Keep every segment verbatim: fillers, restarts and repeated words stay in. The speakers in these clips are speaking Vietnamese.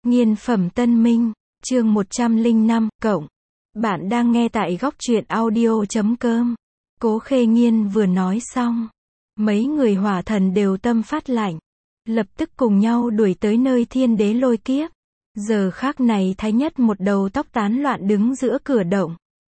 Nghiên phẩm Tân Minh, chương một trăm lẻ năm, cộng. Bạn đang nghe tại góc truyện audio chấm com. Cố Khê Nghiên vừa nói xong, mấy người hỏa thần đều tâm phát lạnh, lập tức cùng nhau đuổi tới nơi thiên đế lôi kiếp. Giờ khắc này Thái Nhất một đầu tóc tán loạn đứng giữa cửa động.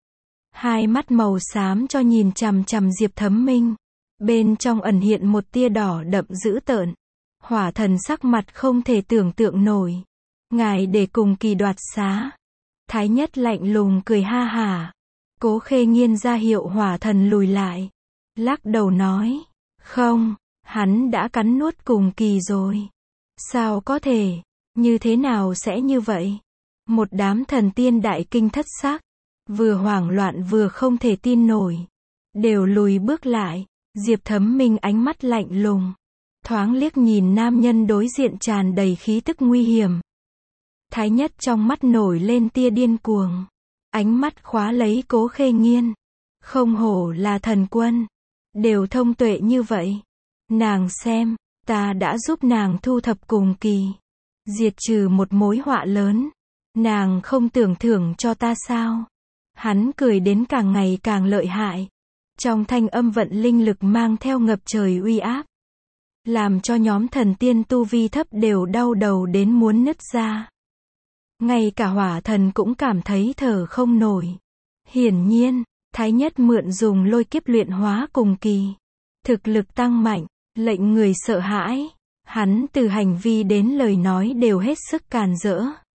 Hai mắt màu xám cho nhìn chằm chằm Diệp Thấm Minh. Bên trong ẩn hiện một tia đỏ đậm dữ tợn. Hỏa thần sắc mặt không thể tưởng tượng nổi. Ngài để cùng kỳ đoạt xá. Thái Nhất lạnh lùng cười ha hả. Cố Khê Nghiên ra hiệu hỏa thần lùi lại. Lắc đầu nói. Không, hắn đã cắn nuốt cùng kỳ rồi. Sao có thể, như thế nào sẽ như vậy? Một đám thần tiên đại kinh thất sắc. Vừa hoảng loạn vừa không thể tin nổi. Đều lùi bước lại. Diệp Thấm Minh ánh mắt lạnh lùng. Thoáng liếc nhìn nam nhân đối diện tràn đầy khí tức nguy hiểm. Thái Nhất trong mắt nổi lên tia điên cuồng. Ánh mắt khóa lấy Cố Khê Nghiên. Không hổ là thần quân. Đều thông tuệ như vậy. Nàng xem, ta đã giúp nàng thu thập cùng kỳ. Diệt trừ một mối họa lớn. Nàng không tưởng thưởng cho ta sao? Hắn cười đến càng ngày càng lợi hại. Trong thanh âm vận linh lực mang theo ngập trời uy áp. Làm cho nhóm thần tiên tu vi thấp đều đau đầu đến muốn nứt ra. Ngay cả hỏa thần cũng cảm thấy thở không nổi. Hiển nhiên, Thái Nhất mượn dùng lôi kiếp luyện hóa cùng kỳ. Thực lực tăng mạnh, lệnh người sợ hãi. Hắn từ hành vi đến lời nói đều hết sức càn rỡ.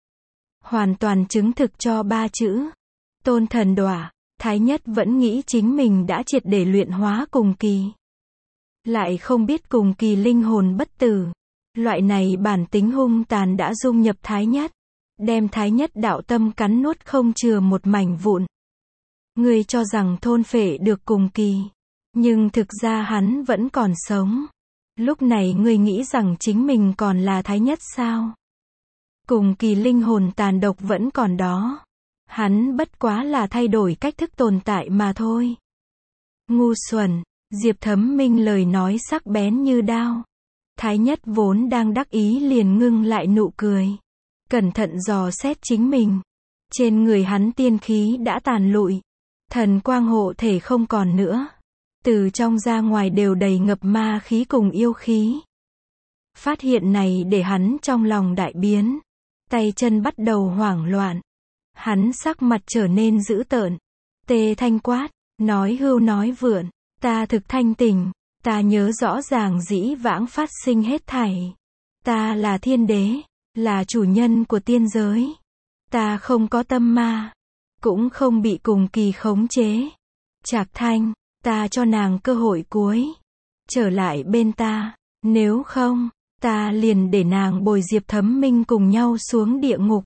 Hoàn toàn chứng thực cho ba chữ. Tôn thần đọa. Thái Nhất vẫn nghĩ chính mình đã triệt để luyện hóa cùng kỳ. Lại không biết cùng kỳ linh hồn bất tử. Loại này bản tính hung tàn đã dung nhập Thái Nhất. Đem Thái Nhất đạo tâm cắn nuốt không chừa một mảnh vụn. Ngươi cho rằng thôn phệ được cùng kỳ. Nhưng thực ra hắn vẫn còn sống. Lúc này ngươi nghĩ rằng chính mình còn là Thái Nhất sao? Cùng kỳ linh hồn tàn độc vẫn còn đó. Hắn bất quá là thay đổi cách thức tồn tại mà thôi. Ngu xuẩn. Diệp Thấm Minh lời nói sắc bén như đao. Thái Nhất vốn đang đắc ý liền ngưng lại nụ cười. Cẩn thận dò xét chính mình. Trên người hắn tiên khí đã tàn lụi. Thần quang hộ thể không còn nữa. Từ trong ra ngoài đều đầy ngập ma khí cùng yêu khí. Phát hiện này để hắn trong lòng đại biến. Tay chân bắt đầu hoảng loạn. Hắn sắc mặt trở nên dữ tợn. Tê thanh quát. Nói hưu nói vượn. Ta thực thanh tình. Ta nhớ rõ ràng dĩ vãng phát sinh hết thảy. Ta là thiên đế. Là chủ nhân của tiên giới. Ta không có tâm ma. Cũng không bị cùng kỳ khống chế. Trạc Thanh. Ta cho nàng cơ hội cuối. Trở lại bên ta. Nếu không, ta liền để nàng bồi Diệp Thấm Minh cùng nhau xuống địa ngục.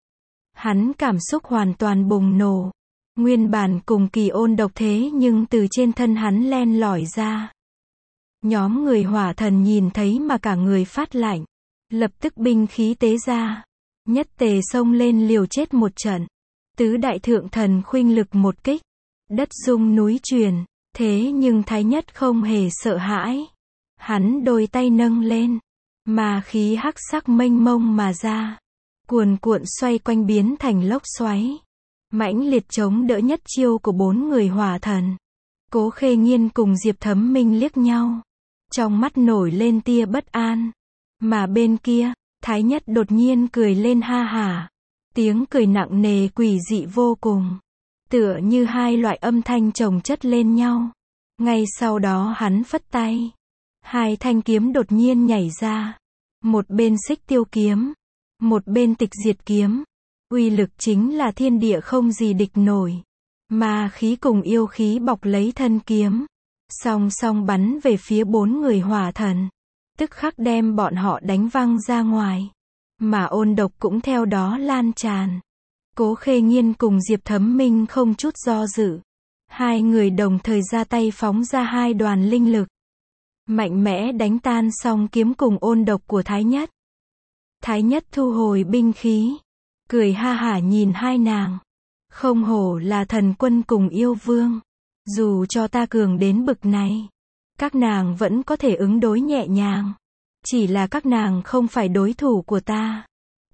Hắn cảm xúc hoàn toàn bùng nổ. Nguyên bản cùng kỳ ôn độc thế nhưng từ trên thân hắn len lỏi ra. Nhóm người hỏa thần nhìn thấy mà cả người phát lạnh. Lập tức binh khí tế ra. Nhất tề xông lên liều chết một trận. Tứ đại thượng thần khuynh lực một kích. Đất rung núi truyền. Thế nhưng Thái Nhất không hề sợ hãi. Hắn đôi tay nâng lên. Mà khí hắc sắc mênh mông mà ra. Cuồn cuộn xoay quanh biến thành lốc xoáy. Mãnh liệt chống đỡ nhất chiêu của bốn người hỏa thần. Cố Khê Nghiên cùng Diệp Thấm Minh liếc nhau. Trong mắt nổi lên tia bất an. Mà bên kia, Thái Nhất đột nhiên cười lên ha hả. Tiếng cười nặng nề quỷ dị vô cùng. Tựa như hai loại âm thanh chồng chất lên nhau. Ngay sau đó hắn phất tay. Hai thanh kiếm đột nhiên nhảy ra. Một bên xích tiêu kiếm. Một bên tịch diệt kiếm. Uy lực chính là thiên địa không gì địch nổi. Ma khí cùng yêu khí bọc lấy thân kiếm. Song song bắn về phía bốn người hỏa thần. Tức khắc đem bọn họ đánh văng ra ngoài. Mà ôn độc cũng theo đó lan tràn. Cố Khê Nghiên cùng Diệp Thấm Minh không chút do dự. Hai người đồng thời ra tay phóng ra hai đoàn linh lực. Mạnh mẽ đánh tan song kiếm cùng ôn độc của Thái Nhất. Thái Nhất thu hồi binh khí. Cười ha hả nhìn hai nàng. Không hổ là thần quân cùng yêu vương. Dù cho ta cường đến bực này. Các nàng vẫn có thể ứng đối nhẹ nhàng. Chỉ là các nàng không phải đối thủ của ta.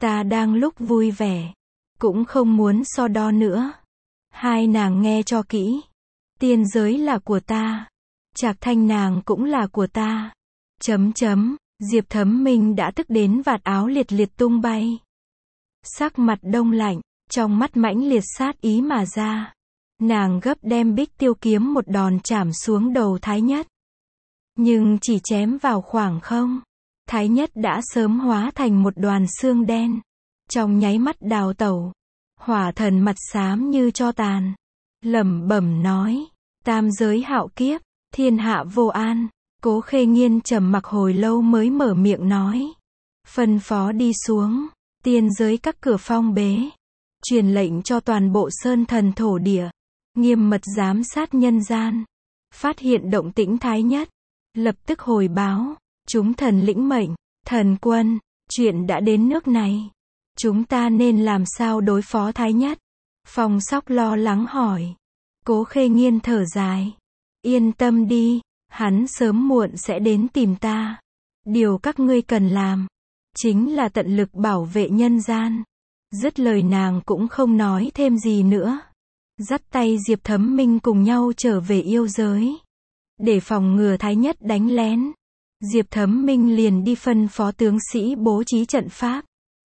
Ta đang lúc vui vẻ, cũng không muốn so đo nữa. Hai nàng nghe cho kỹ. Tiên giới là của ta. Trạc Thanh nàng cũng là của ta. Chấm chấm, Diệp Thấm Minh đã tức đến vạt áo liệt liệt tung bay. Sắc mặt đông lạnh, trong mắt mãnh liệt sát ý mà ra. Nàng gấp đem Bích Tiêu kiếm một đòn chảm xuống đầu Thái Nhất. Nhưng chỉ chém vào khoảng không. Thái Nhất đã sớm hóa thành một đoàn xương đen. Trong nháy mắt đào tẩu. Hỏa thần mặt xám như tro tàn. Lẩm bẩm nói. Tam giới hạo kiếp, thiên hạ vô an. Cố Khê Nghiên trầm mặc hồi lâu mới mở miệng nói. Phân phó đi xuống. Tiên giới các cửa phong bế. Truyền lệnh cho toàn bộ sơn thần thổ địa. Nghiêm mật giám sát nhân gian. Phát hiện động tĩnh Thái Nhất. Lập tức hồi báo. Chúng thần lĩnh mệnh. Thần quân, chuyện đã đến nước này. Chúng ta nên làm sao đối phó Thái Nhất? Phong Sóc lo lắng hỏi. Cố Khê Nghiên thở dài. Yên tâm đi, hắn sớm muộn sẽ đến tìm ta. Điều các ngươi cần làm, chính là tận lực bảo vệ nhân gian. Dứt lời nàng cũng không nói thêm gì nữa. Dắt tay Diệp Thấm Minh cùng nhau trở về yêu giới. Để phòng ngừa Thái Nhất đánh lén. Diệp Thấm Minh liền đi phân phó tướng sĩ bố trí trận pháp.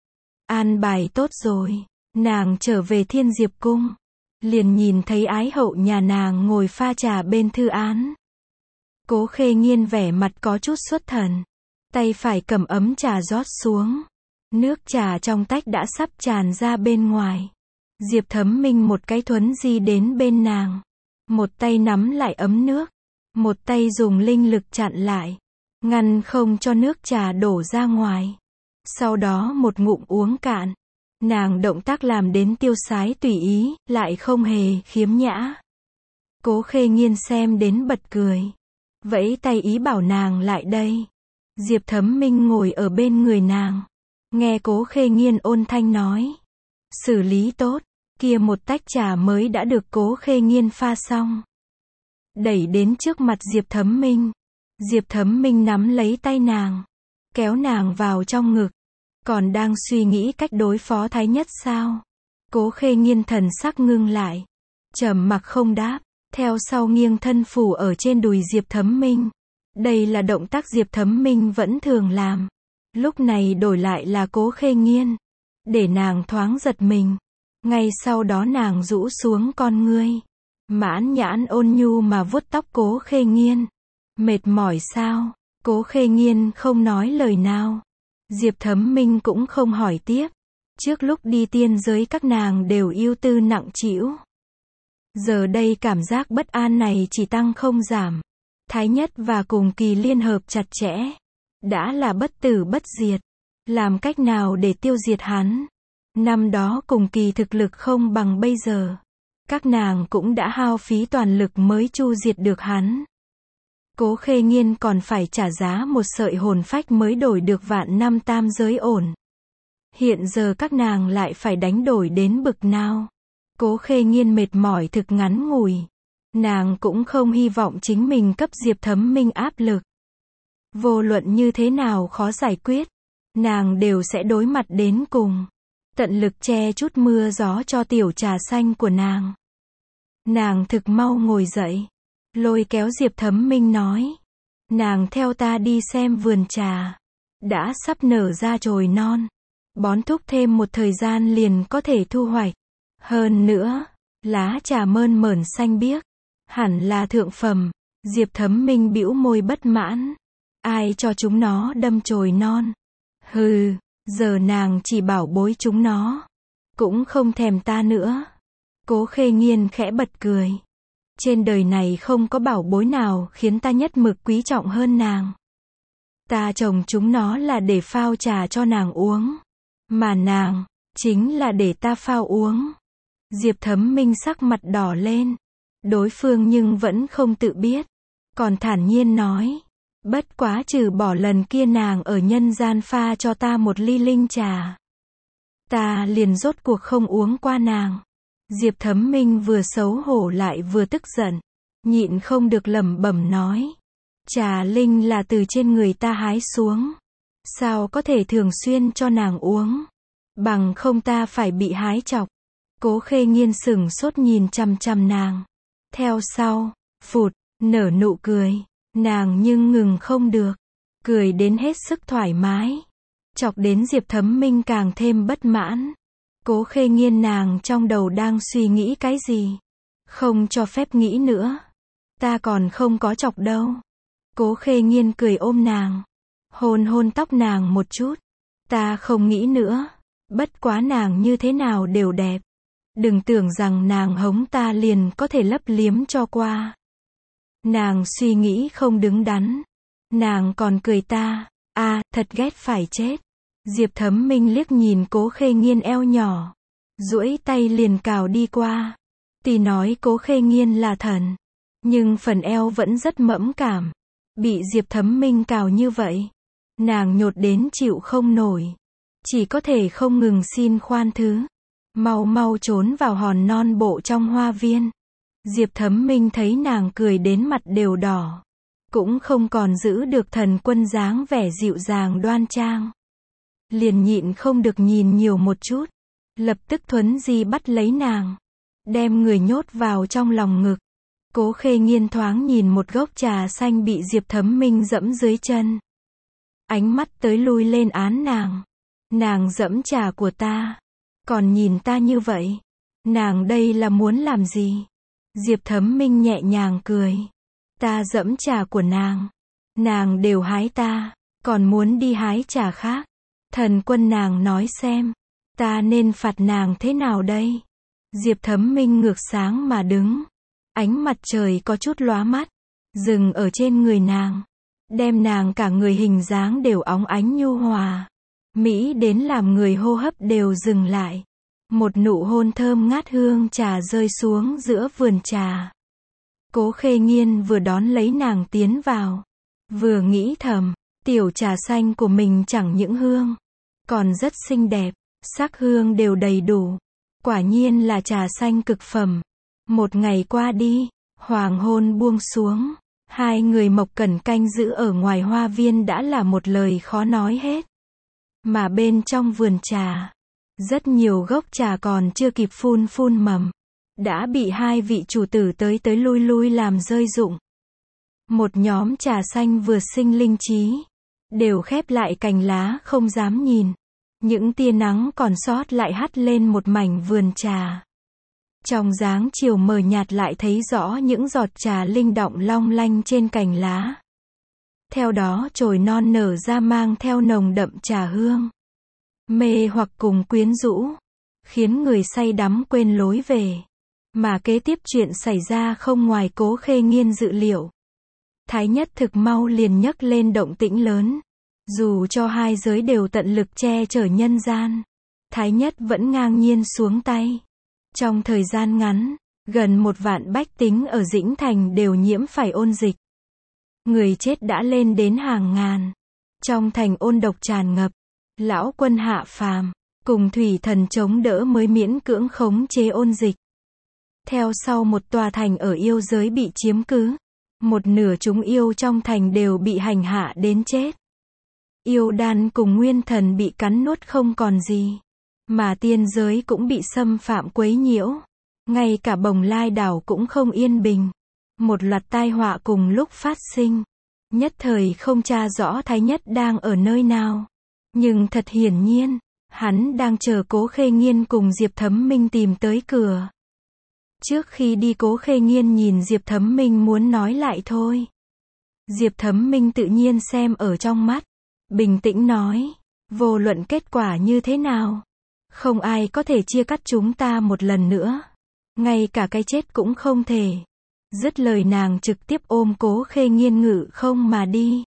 An bài tốt rồi, nàng trở về Thiên Diệp Cung. Liền nhìn thấy ái hậu nhà nàng ngồi pha trà bên thư án. Cố Khê Nghiên vẻ mặt có chút xuất thần. Tay phải cầm ấm trà rót xuống. Nước trà trong tách đã sắp tràn ra bên ngoài. Diệp Thấm Minh một cái thuấn di đến bên nàng. Một tay nắm lại ấm nước. Một tay dùng linh lực chặn lại. Ngăn không cho nước trà đổ ra ngoài. Sau đó một ngụm uống cạn. Nàng động tác làm đến tiêu sái tùy ý, lại không hề khiếm nhã. Cố Khê Nghiên xem đến bật cười. Vẫy tay ý bảo nàng lại đây. Diệp Thấm Minh ngồi ở bên người nàng. Nghe Cố Khê Nghiên ôn thanh nói. Xử lý tốt, kia một tách trà mới đã được Cố Khê Nghiên pha xong. Đẩy đến trước mặt Diệp Thấm Minh. Diệp Thấm Minh nắm lấy tay nàng. Kéo nàng vào trong ngực. Còn đang suy nghĩ cách đối phó Thái Nhất sao? Cố Khê Nghiên thần sắc ngưng lại. Trầm mặc không đáp. Theo sau nghiêng thân phủ ở trên đùi Diệp Thấm Minh. Đây là động tác Diệp Thấm Minh vẫn thường làm. Lúc này đổi lại là Cố Khê Nghiên. Để nàng thoáng giật mình. Ngay sau đó nàng rũ xuống con ngươi. Mãn nhãn ôn nhu mà vuốt tóc Cố Khê Nghiên. Mệt mỏi sao? Cố Khê Nghiên không nói lời nào. Diệp Thấm Minh cũng không hỏi tiếp. Trước lúc đi tiên giới các nàng đều ưu tư nặng trĩu. Giờ đây cảm giác bất an này chỉ tăng không giảm. Thái Nhất và Cùng Kỳ liên hợp chặt chẽ. Đã là bất tử bất diệt. Làm cách nào để tiêu diệt hắn? Năm đó Cùng Kỳ thực lực không bằng bây giờ. Các nàng cũng đã hao phí toàn lực mới chu diệt được hắn. Cố Khê Nghiên còn phải trả giá một sợi hồn phách mới đổi được vạn năm tam giới ổn. Hiện giờ các nàng lại phải đánh đổi đến bực nào. Cố Khê Nghiên mệt mỏi thực ngắn ngủi. Nàng cũng không hy vọng chính mình cấp Diệp Thấm Minh áp lực. Vô luận như thế nào khó giải quyết, nàng đều sẽ đối mặt đến cùng. Tận lực che chút mưa gió cho tiểu trà xanh của nàng. Nàng thực mau ngồi dậy. Lôi kéo Diệp Thấm Minh nói. Nàng theo ta đi xem vườn trà. Đã sắp nở ra chồi non. Bón thúc thêm một thời gian liền có thể thu hoạch. Hơn nữa, lá trà mơn mởn xanh biếc. Hẳn là thượng phẩm. Diệp Thấm Minh bĩu môi bất mãn. Ai cho chúng nó đâm chồi non? Hừ, giờ nàng chỉ bảo bối chúng nó. Cũng không thèm ta nữa. Cố Khê Nghiên khẽ bật cười. Trên đời này không có bảo bối nào khiến ta nhất mực quý trọng hơn nàng. Ta trồng chúng nó là để phao trà cho nàng uống. Mà nàng, chính là để ta phao uống. Diệp Thấm Minh sắc mặt đỏ lên. Đối phương nhưng vẫn không tự biết. Còn thản nhiên nói. Bất quá trừ bỏ lần kia nàng ở nhân gian pha cho ta một ly linh trà. Ta liền rốt cuộc không uống qua nàng. Diệp Thấm Minh vừa xấu hổ lại vừa tức giận. Nhịn không được lẩm bẩm nói. Trà linh là từ trên người ta hái xuống. Sao có thể thường xuyên cho nàng uống? Bằng không ta phải bị hái chọc. Cố Khê Nghiên sững sốt nhìn chằm chằm nàng. Theo sau, phụt, nở nụ cười. Nàng nhưng ngừng không được. Cười đến hết sức thoải mái. Chọc đến Diệp Thấm Minh càng thêm bất mãn. Cố Khê Nghiên nàng trong đầu đang suy nghĩ cái gì? Không cho phép nghĩ nữa. Ta còn không có chọc đâu. Cố Khê Nghiên cười ôm nàng. Hôn hôn tóc nàng một chút. Ta không nghĩ nữa. Bất quá nàng như thế nào đều đẹp. Đừng tưởng rằng nàng hống ta liền có thể lấp liếm cho qua. Nàng suy nghĩ không đứng đắn. Nàng còn cười ta. À, thật ghét phải chết. Diệp Thấm Minh liếc nhìn Cố Khê Nghiên eo nhỏ. Duỗi tay liền cào đi qua. Tỷ nói Cố Khê Nghiên là thần. Nhưng phần eo vẫn rất mẫn cảm. Bị Diệp Thấm Minh cào như vậy. Nàng nhột đến chịu không nổi. Chỉ có thể không ngừng xin khoan thứ. Mau mau trốn vào hòn non bộ trong hoa viên. Diệp Thấm Minh thấy nàng cười đến mặt đều đỏ. Cũng không còn giữ được thần quân dáng vẻ dịu dàng đoan trang. Liền nhịn không được nhìn nhiều một chút. Lập tức thuấn di bắt lấy nàng. Đem người nhốt vào trong lòng ngực. Cố Khê Nghiên thoáng nhìn một gốc trà xanh bị Diệp Thấm Minh dẫm dưới chân. Ánh mắt tới lui lên án nàng. Nàng dẫm trà của ta. Còn nhìn ta như vậy. Nàng đây là muốn làm gì? Diệp Thấm Minh nhẹ nhàng cười. Ta dẫm trà của nàng. Nàng đều hái ta. Còn muốn đi hái trà khác. Thần quân nàng nói xem. Ta nên phạt nàng thế nào đây? Diệp Thấm Minh ngược sáng mà đứng. Ánh mặt trời có chút lóa mắt. Dừng ở trên người nàng. Đem nàng cả người hình dáng đều óng ánh nhu hòa. Mỹ đến làm người hô hấp đều dừng lại. Một nụ hôn thơm ngát hương trà rơi xuống giữa vườn trà. Cố Khê Nghiên vừa đón lấy nàng tiến vào. Vừa nghĩ thầm, tiểu trà xanh của mình chẳng những hương. Còn rất xinh đẹp, sắc hương đều đầy đủ. Quả nhiên là trà xanh cực phẩm. Một ngày qua đi, hoàng hôn buông xuống. Hai người Mộc Cẩn canh giữ ở ngoài hoa viên đã là một lời khó nói hết. Mà bên trong vườn trà, rất nhiều gốc trà còn chưa kịp phun phun mầm. Đã bị hai vị chủ tử tới tới lui lui làm rơi rụng. Một nhóm trà xanh vừa sinh linh trí. Đều khép lại cành lá không dám nhìn. Những tia nắng còn sót lại hắt lên một mảnh vườn trà. Trong dáng chiều mờ nhạt lại thấy rõ những giọt trà linh động long lanh trên cành lá. Theo đó chồi non nở ra mang theo nồng đậm trà hương. Mê hoặc cùng quyến rũ. Khiến người say đắm quên lối về. Mà kế tiếp chuyện xảy ra không ngoài Cố Khê Nghiên dự liệu. Thái Nhất thực mau liền nhấc lên động tĩnh lớn. Dù cho hai giới đều tận lực che chở nhân gian. Thái Nhất vẫn ngang nhiên xuống tay. Trong thời gian ngắn, gần một vạn bách tính ở Dĩnh Thành đều nhiễm phải ôn dịch. Người chết đã lên đến hàng ngàn. Trong thành ôn độc tràn ngập. Lão quân hạ phàm, cùng thủy thần chống đỡ mới miễn cưỡng khống chế ôn dịch. Theo sau một tòa thành ở yêu giới bị chiếm cứ. Một nửa chúng yêu trong thành đều bị hành hạ đến chết. Yêu đan cùng nguyên thần bị cắn nuốt không còn gì. Mà tiên giới cũng bị xâm phạm quấy nhiễu. Ngay cả Bồng Lai đảo cũng không yên bình. Một loạt tai họa cùng lúc phát sinh. Nhất thời không tra rõ Thái Nhất đang ở nơi nào. Nhưng thật hiển nhiên, hắn đang chờ Cố Khê Nghiên cùng Diệp Thấm Minh tìm tới cửa. Trước khi đi Cố Khê Nghiên nhìn Diệp Thấm Minh muốn nói lại thôi. Diệp Thấm Minh tự nhiên xem ở trong mắt. Bình tĩnh nói, vô luận kết quả như thế nào. Không ai có thể chia cắt chúng ta một lần nữa. Ngay cả cái chết cũng không thể. Dứt lời nàng trực tiếp ôm Cố Khê Nghiên ngự không mà đi.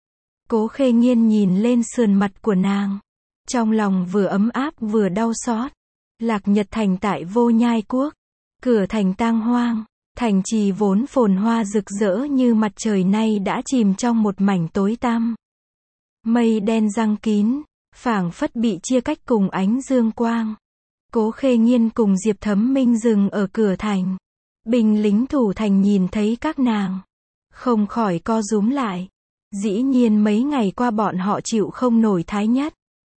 Cố Khê Nghiên nhìn lên sườn mặt của nàng. Trong lòng vừa ấm áp vừa đau xót. Lạc Nhật thành tại Vô Nhai Quốc. Cửa thành tang hoang. Thành trì vốn phồn hoa rực rỡ như mặt trời nay đã chìm trong một mảnh tối tăm. Mây đen giăng kín. Phảng phất bị chia cách cùng ánh dương quang. Cố Khê Nghiên cùng Diệp Thấm Minh dừng ở cửa thành. Binh lính thủ thành nhìn thấy các nàng. Không khỏi co rúm lại. Dĩ nhiên mấy ngày qua bọn họ chịu không nổi Thái Nhất.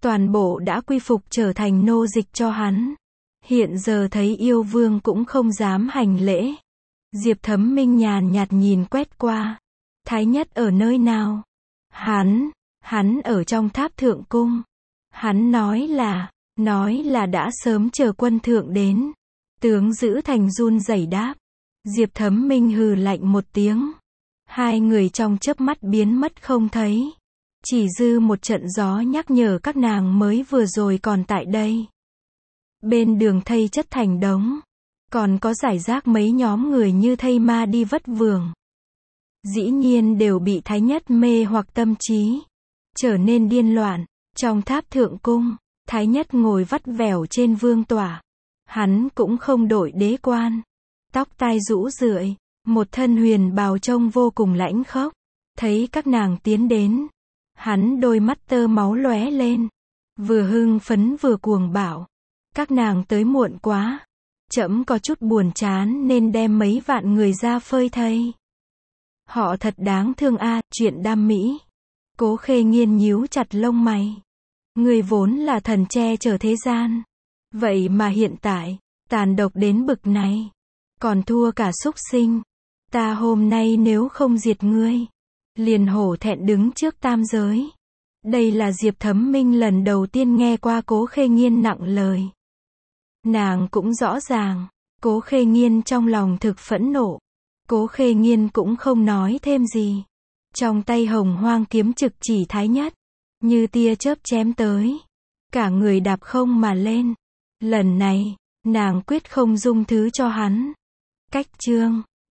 toàn bộ đã quy phục trở thành nô dịch cho hắn. Hiện giờ thấy yêu vương cũng không dám hành lễ. Diệp Thấm Minh nhàn nhạt nhìn quét qua. Thái nhất ở nơi nào? Hắn, hắn ở trong tháp thượng cung. Hắn nói là, nói là đã sớm chờ quân thượng đến. Tướng giữ thành run rẩy đáp. Diệp Thấm Minh hừ lạnh một tiếng. Hai người trong chớp mắt biến mất không thấy. Chỉ dư một trận gió nhắc nhở các nàng mới vừa rồi còn tại đây. Bên đường thây chất thành đống. Còn có giải rác mấy nhóm người như thây ma đi vất vưởng. Dĩ nhiên đều bị Thái Nhất mê hoặc tâm trí. Trở nên điên loạn. Trong tháp thượng cung, Thái Nhất ngồi vắt vẻo trên vương tỏa. Hắn cũng không đổi đế quan. Tóc tai rũ rượi. Một thân huyền bào trông vô cùng lãnh khốc. Thấy các nàng tiến đến. Hắn đôi mắt tơ máu lóe lên. Vừa hưng phấn vừa cuồng bạo. Các nàng tới muộn quá. Trẫm có chút buồn chán nên đem mấy vạn người ra phơi thây. Họ thật đáng thương a, à, chuyện đam mỹ. Cố Khê Nghiên nhíu chặt lông mày. Người vốn là thần che chở thế gian. Vậy mà hiện tại, tàn độc đến bực này. Còn thua cả súc sinh. Ta hôm nay nếu không diệt ngươi, liền hổ thẹn đứng trước tam giới. Đây là Diệp Thấm Minh lần đầu tiên nghe qua Cố Khê Nghiên nặng lời. Nàng cũng rõ ràng, Cố Khê Nghiên trong lòng thực phẫn nộ. Cố Khê Nghiên cũng không nói thêm gì. Trong tay hồng hoang kiếm trực chỉ Thái Nhất. Như tia chớp chém tới. Cả người đạp không mà lên. Lần này, nàng quyết không dung thứ cho hắn. Cách chương